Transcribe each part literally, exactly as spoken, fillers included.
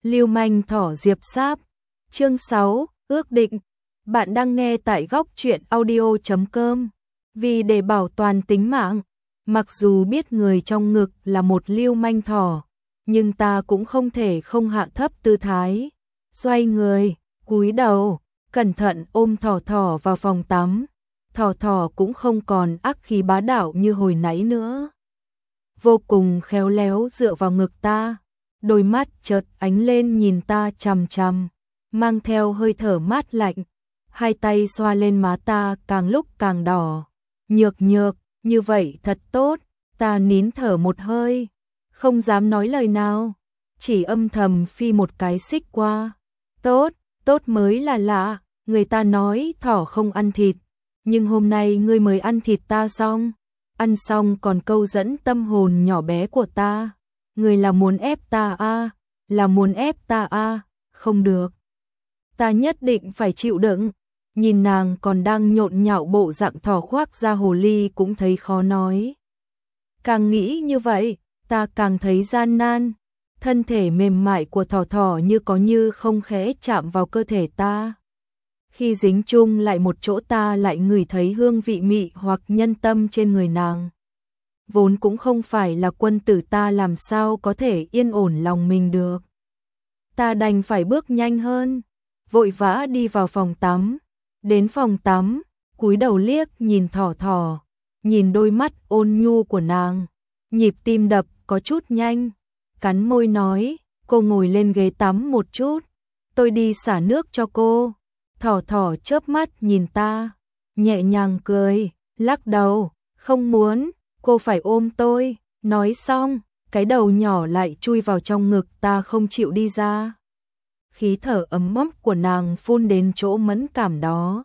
Lưu manh thỏ Diệp Sáp. Chương sáu, ước định. Bạn đang nghe tại góc truyện audio chấm com. Vì để bảo toàn tính mạng, mặc dù biết người trong ngực là một lưu manh thỏ, nhưng ta cũng không thể không hạ thấp tư thái. Xoay người, cúi đầu, cẩn thận ôm thỏ thỏ vào phòng tắm. Thỏ thỏ cũng không còn ác khí bá đạo như hồi nãy nữa. Vô cùng khéo léo dựa vào ngực ta, đôi mắt chợt ánh lên nhìn ta chằm chằm, mang theo hơi thở mát lạnh. Hai tay xoa lên má ta càng lúc càng đỏ. Nhược nhược, như vậy thật tốt. Ta nín thở một hơi, không dám nói lời nào, chỉ âm thầm phi một cái xích qua. Tốt, tốt mới là lạ, người ta nói thỏ không ăn thịt, nhưng hôm nay ngươi mới ăn thịt ta xong. Ăn xong còn câu dẫn tâm hồn nhỏ bé của ta. Ngươi là muốn ép ta à, là muốn ép ta à, không được. Ta nhất định phải chịu đựng. Nhìn nàng còn đang nhộn nhạo bộ dạng thỏ khoác da hồ ly cũng thấy khó nói. Càng nghĩ như vậy, ta càng thấy gian nan. Thân thể mềm mại của thỏ thỏ như có như không khẽ chạm vào cơ thể ta. Khi dính chung lại một chỗ ta lại ngửi thấy hương vị mị hoặc nhân tâm trên người nàng. Vốn cũng không phải là quân tử, ta làm sao có thể yên ổn lòng mình được. Ta đành phải bước nhanh hơn, vội vã đi vào phòng tắm. Đến phòng tắm, cúi đầu liếc nhìn thỏ thỏ, nhìn đôi mắt ôn nhu của nàng, nhịp tim đập có chút nhanh, cắn môi nói, cô ngồi lên ghế tắm một chút, tôi đi xả nước cho cô. Thỏ thỏ chớp mắt nhìn ta, nhẹ nhàng cười, lắc đầu, không muốn, cô phải ôm tôi. Nói xong, cái đầu nhỏ lại chui vào trong ngực ta không chịu đi ra. Khí thở ấm áp của nàng phun đến chỗ mẫn cảm đó.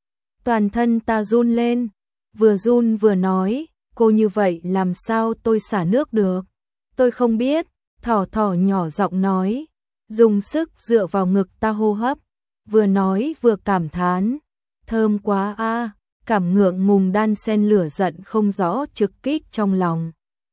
Toàn thân ta run lên, vừa run vừa nói, cô như vậy làm sao tôi xả nước được. Tôi không biết, thỏ thỏ nhỏ giọng nói, dùng sức dựa vào ngực ta hô hấp, vừa nói vừa cảm thán, thơm quá a. Cảm ngượng ngùng đan xen lửa giận không rõ trực kích trong lòng.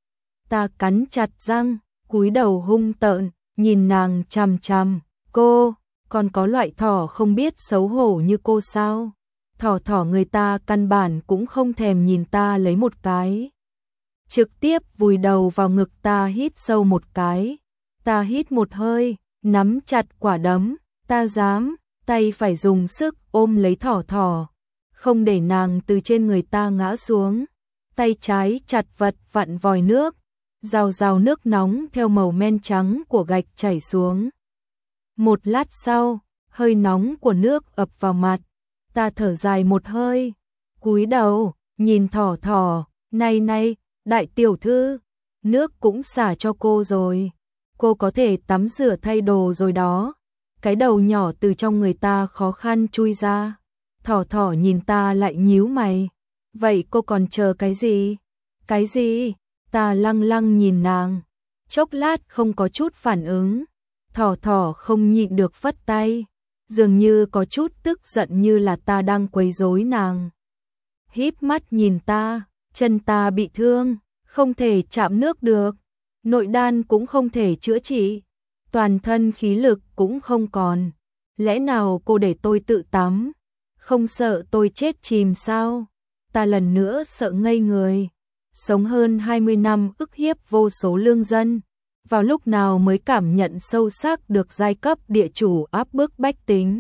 Ta cắn chặt răng, cúi đầu hung tợn, nhìn nàng chằm chằm. Cô, còn có loại thỏ không biết xấu hổ như cô sao? Thỏ thỏ người ta căn bản cũng không thèm nhìn ta lấy một cái. Trực tiếp vùi đầu vào ngực ta hít sâu một cái. Ta hít một hơi, nắm chặt quả đấm, ta dám, tay phải dùng sức ôm lấy thỏ thỏ, không để nàng từ trên người ta ngã xuống. Tay trái chặt vật vặn vòi nước, rào rào nước nóng theo màu men trắng của gạch chảy xuống. Một lát sau, hơi nóng của nước ập vào mặt, ta thở dài một hơi, cúi đầu, nhìn thỏ thỏ, này này, đại tiểu thư, nước cũng xả cho cô rồi, cô có thể tắm rửa thay đồ rồi đó. Cái đầu nhỏ từ trong người ta khó khăn chui ra, thỏ thỏ nhìn ta lại nhíu mày, vậy cô còn chờ cái gì? Cái gì? Ta lăng lăng nhìn nàng, chốc lát không có chút phản ứng. Thỏ thỏ không nhịn được phất tay, dường như có chút tức giận như là ta đang quấy rối nàng. Híp mắt nhìn ta, chân ta bị thương, không thể chạm nước được, nội đan cũng không thể chữa trị, toàn thân khí lực cũng không còn. Lẽ nào cô để tôi tự tắm, không sợ tôi chết chìm sao? Ta lần nữa sợ ngây người, sống hơn hai mươi năm ức hiếp vô số lương dân. Vào lúc nào mới cảm nhận sâu sắc được giai cấp địa chủ áp bức bách tính.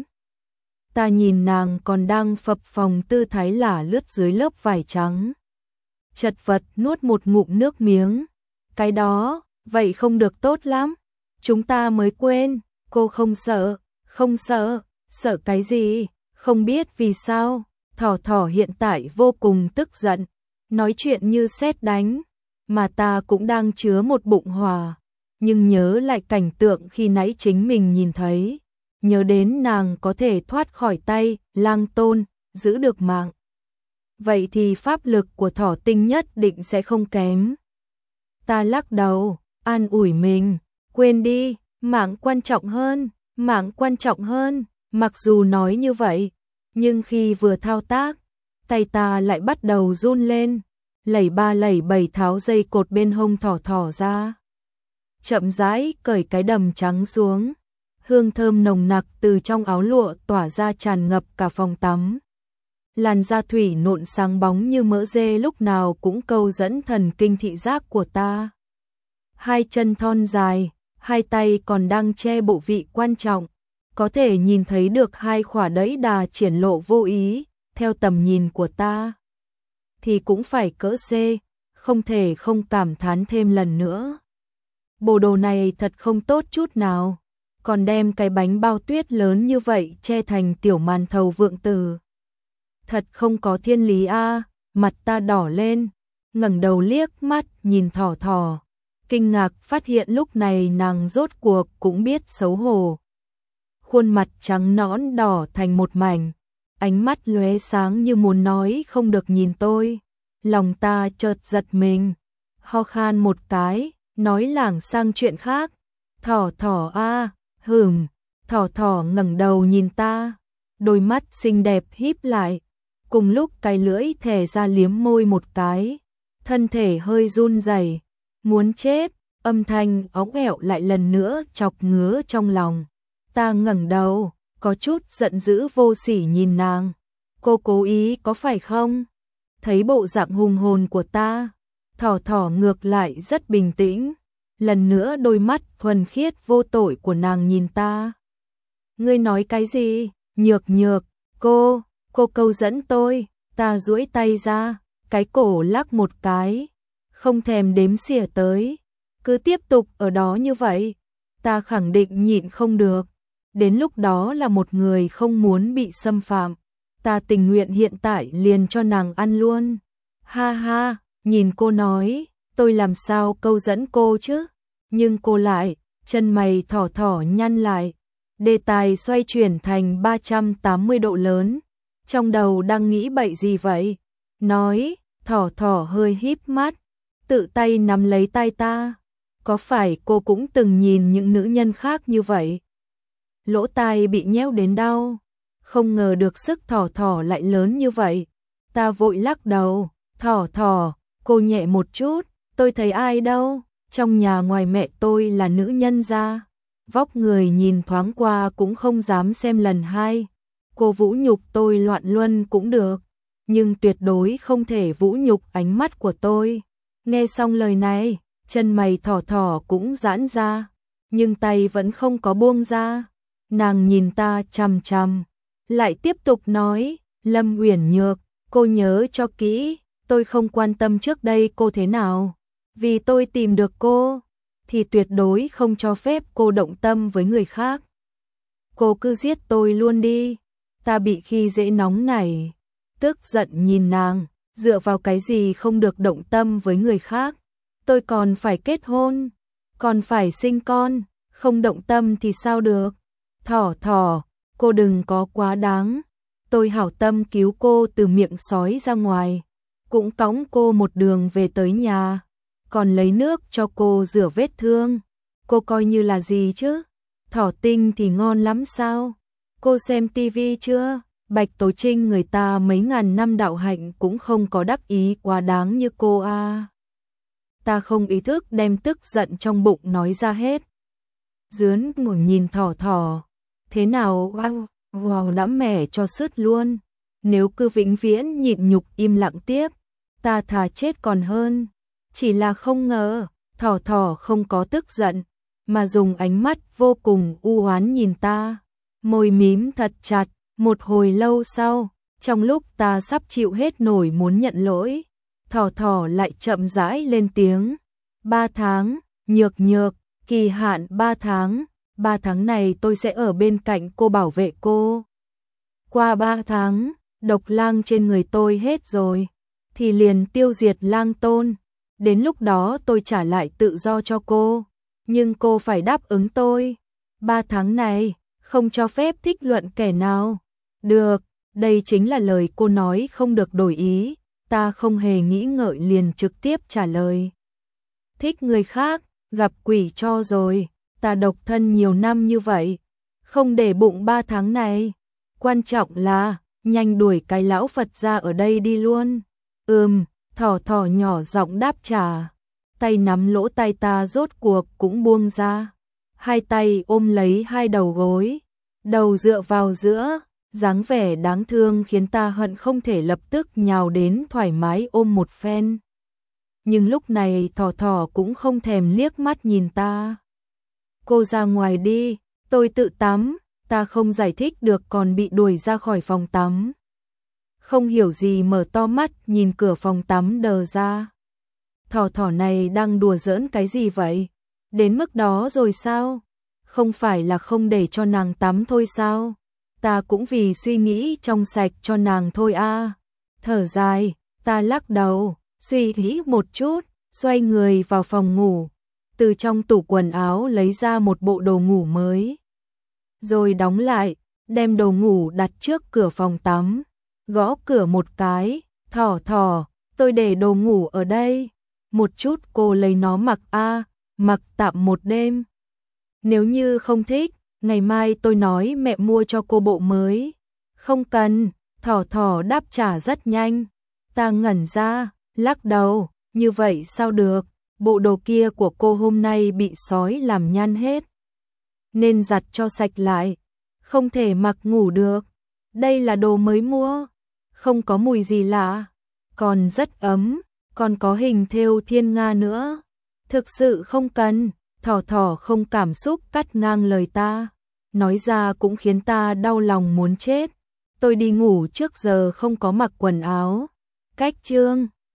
Ta nhìn nàng còn đang phập phồng tư thái lả lướt dưới lớp vải trắng. Chật vật nuốt một ngụm nước miếng. Cái đó, vậy không được tốt lắm. Chúng ta mới quên, cô không sợ, không sợ, sợ cái gì, không biết vì sao. Thỏ thỏ hiện tại vô cùng tức giận, nói chuyện như sét đánh, mà ta cũng đang chứa một bụng hỏa. Nhưng nhớ lại cảnh tượng khi nãy chính mình nhìn thấy, nhớ đến nàng có thể thoát khỏi tay Lang Tôn, giữ được mạng. Vậy thì pháp lực của thỏ tinh nhất định sẽ không kém. Ta lắc đầu, an ủi mình, quên đi, mạng quan trọng hơn, mạng quan trọng hơn. Mặc dù nói như vậy, nhưng khi vừa thao tác, tay ta lại bắt đầu run lên, lẩy ba lẩy bảy tháo dây cột bên hông thỏ thỏ ra. Chậm rãi cởi cái đầm trắng xuống, hương thơm nồng nặc từ trong áo lụa tỏa ra tràn ngập cả phòng tắm. Làn da thủy nộn sáng bóng như mỡ dê lúc nào cũng câu dẫn thần kinh thị giác của ta. Hai chân thon dài, hai tay còn đang che bộ vị quan trọng, có thể nhìn thấy được hai khỏa đẫy đà triển lộ vô ý, theo tầm nhìn của ta. Thì cũng phải cỡ C, không thể không cảm thán thêm lần nữa. Bộ đồ này thật không tốt chút nào, còn đem cái bánh bao tuyết lớn như vậy che thành tiểu màn thầu vượng tử. Thật không có thiên lý a, mặt ta đỏ lên, ngẩng đầu liếc mắt nhìn Thỏ Thỏ, kinh ngạc phát hiện lúc này nàng rốt cuộc cũng biết xấu hổ. Khuôn mặt trắng nõn đỏ thành một mảnh, ánh mắt lóe sáng như muốn nói không được nhìn tôi. Lòng ta chợt giật mình, ho khan một cái, nói lảng sang chuyện khác. Thỏ Thỏ a, hửm. Thỏ Thỏ ngẩng đầu nhìn ta, đôi mắt xinh đẹp híp lại, cùng lúc cái lưỡi thè ra liếm môi một cái, thân thể hơi run rẩy, muốn chết, âm thanh óng ẻo lại lần nữa chọc ngứa trong lòng. Ta ngẩng đầu, có chút giận dữ vô sỉ nhìn nàng. Cô cố ý có phải không? Thấy bộ dạng hùng hồn của ta, Thỏ Thỏ ngược lại rất bình tĩnh, lần nữa đôi mắt thuần khiết vô tội của nàng nhìn ta. Ngươi nói cái gì? Nhược nhược, cô, cô câu dẫn tôi. Ta duỗi tay ra, cái cổ lắc một cái, không thèm đếm xỉa tới. Cứ tiếp tục ở đó như vậy, ta khẳng định nhịn không được. Đến lúc đó là một người không muốn bị xâm phạm, ta tình nguyện hiện tại liền cho nàng ăn luôn. Ha ha, nhìn cô nói, tôi làm sao câu dẫn cô chứ? Nhưng cô lại, chân mày Thỏ Thỏ nhăn lại, đề tài xoay chuyển thành ba trăm tám mươi độ lớn. Trong đầu đang nghĩ bậy gì vậy? Nói, Thỏ Thỏ hơi híp mắt, tự tay nắm lấy tay ta. Có phải cô cũng từng nhìn những nữ nhân khác như vậy? Lỗ tai bị nhéo đến đau, không ngờ được sức Thỏ Thỏ lại lớn như vậy. Ta vội lắc đầu, Thỏ Thỏ, cô nhẹ một chút, tôi thấy ai đâu, trong nhà ngoài mẹ tôi là nữ nhân gia, vóc người nhìn thoáng qua cũng không dám xem lần hai. Cô vũ nhục tôi loạn luân cũng được, nhưng tuyệt đối không thể vũ nhục ánh mắt của tôi. Nghe xong lời này, chân mày Thỏ Thỏ cũng giãn ra, nhưng tay vẫn không có buông ra. Nàng nhìn ta chằm chằm, lại tiếp tục nói, Lâm Uyển Nhược, cô nhớ cho kỹ, tôi không quan tâm trước đây cô thế nào. Vì tôi tìm được cô, thì tuyệt đối không cho phép cô động tâm với người khác. Cô cứ giết tôi luôn đi. Ta bị khi dễ nóng nảy, tức giận nhìn nàng, dựa vào cái gì không được động tâm với người khác. Tôi còn phải kết hôn, còn phải sinh con, không động tâm thì sao được. Thỏ Thỏ, cô đừng có quá đáng. Tôi hảo tâm cứu cô từ miệng sói ra ngoài, cũng cõng cô một đường về tới nhà, còn lấy nước cho cô rửa vết thương. Cô coi như là gì chứ? Thỏ tinh thì ngon lắm sao? Cô xem tivi chưa? Bạch Tố Trinh người ta mấy ngàn năm đạo hạnh cũng không có đắc ý quá đáng như cô a. À. Ta không ý thức đem tức giận trong bụng nói ra hết. Dướn ngồi nhìn Thỏ Thỏ. Thế nào? Wow, wow nắm mẻ cho sứt luôn. Nếu cứ vĩnh viễn nhịn nhục im lặng tiếp, ta thà chết còn hơn. Chỉ là không ngờ, Thỏ Thỏ không có tức giận, mà dùng ánh mắt vô cùng u oán nhìn ta. Môi mím thật chặt, một hồi lâu sau, trong lúc ta sắp chịu hết nổi muốn nhận lỗi, Thỏ Thỏ lại chậm rãi lên tiếng. Ba tháng, Nhược Nhược, kỳ hạn ba tháng, ba tháng này tôi sẽ ở bên cạnh cô bảo vệ cô. Qua ba tháng, độc lang trên người tôi hết rồi, thì liền tiêu diệt lang tôn. Đến lúc đó tôi trả lại tự do cho cô, nhưng cô phải đáp ứng tôi. Ba tháng này, không cho phép thích luận kẻ nào. Được, đây chính là lời cô nói không được đổi ý. Ta không hề nghĩ ngợi liền trực tiếp trả lời. Thích người khác, gặp quỷ cho rồi. Ta độc thân nhiều năm như vậy, không để bụng ba tháng này. Quan trọng là, nhanh đuổi cái lão Phật ra ở đây đi luôn. Ừm, Thỏ Thỏ nhỏ giọng đáp trả. Tay nắm lỗ tai ta rốt cuộc cũng buông ra. hai tay ôm lấy hai đầu gối, đầu dựa vào giữa, dáng vẻ đáng thương khiến ta hận không thể lập tức nhào đến thoải mái ôm một phen. Nhưng lúc này Thỏ Thỏ cũng không thèm liếc mắt nhìn ta. Cô ra ngoài đi, tôi tự tắm, ta không giải thích được còn bị đuổi ra khỏi phòng tắm. Không hiểu gì mở to mắt nhìn cửa phòng tắm đờ ra. Thỏ Thỏ này đang đùa giỡn cái gì vậy? Đến mức đó rồi sao? Không phải là không để cho nàng tắm thôi sao? Ta cũng vì suy nghĩ trong sạch cho nàng thôi a. Thở dài, ta lắc đầu, suy nghĩ một chút, xoay người vào phòng ngủ, từ trong tủ quần áo lấy ra một bộ đồ ngủ mới. Rồi đóng lại, đem đồ ngủ đặt trước cửa phòng tắm, gõ cửa một cái, Thỏ Thỏ, tôi để đồ ngủ ở đây. Một chút cô lấy nó mặc a, mặc tạm một đêm. Nếu như không thích, ngày mai tôi nói mẹ mua cho cô bộ mới. Không cần, Thỏ Thỏ đáp trả rất nhanh. Ta ngẩn ra, lắc đầu, như vậy sao được, bộ đồ kia của cô hôm nay bị sói làm nhăn hết. Nên giặt cho sạch lại, không thể mặc ngủ được. Đây là đồ mới mua, không có mùi gì lạ, còn rất ấm, còn có hình thêu thiên nga nữa. Thực sự không cần, Thỏ Thỏ không cảm xúc cắt ngang lời ta. Nói ra cũng khiến ta đau lòng muốn chết. Tôi đi ngủ trước giờ không có mặc quần áo. Cách chương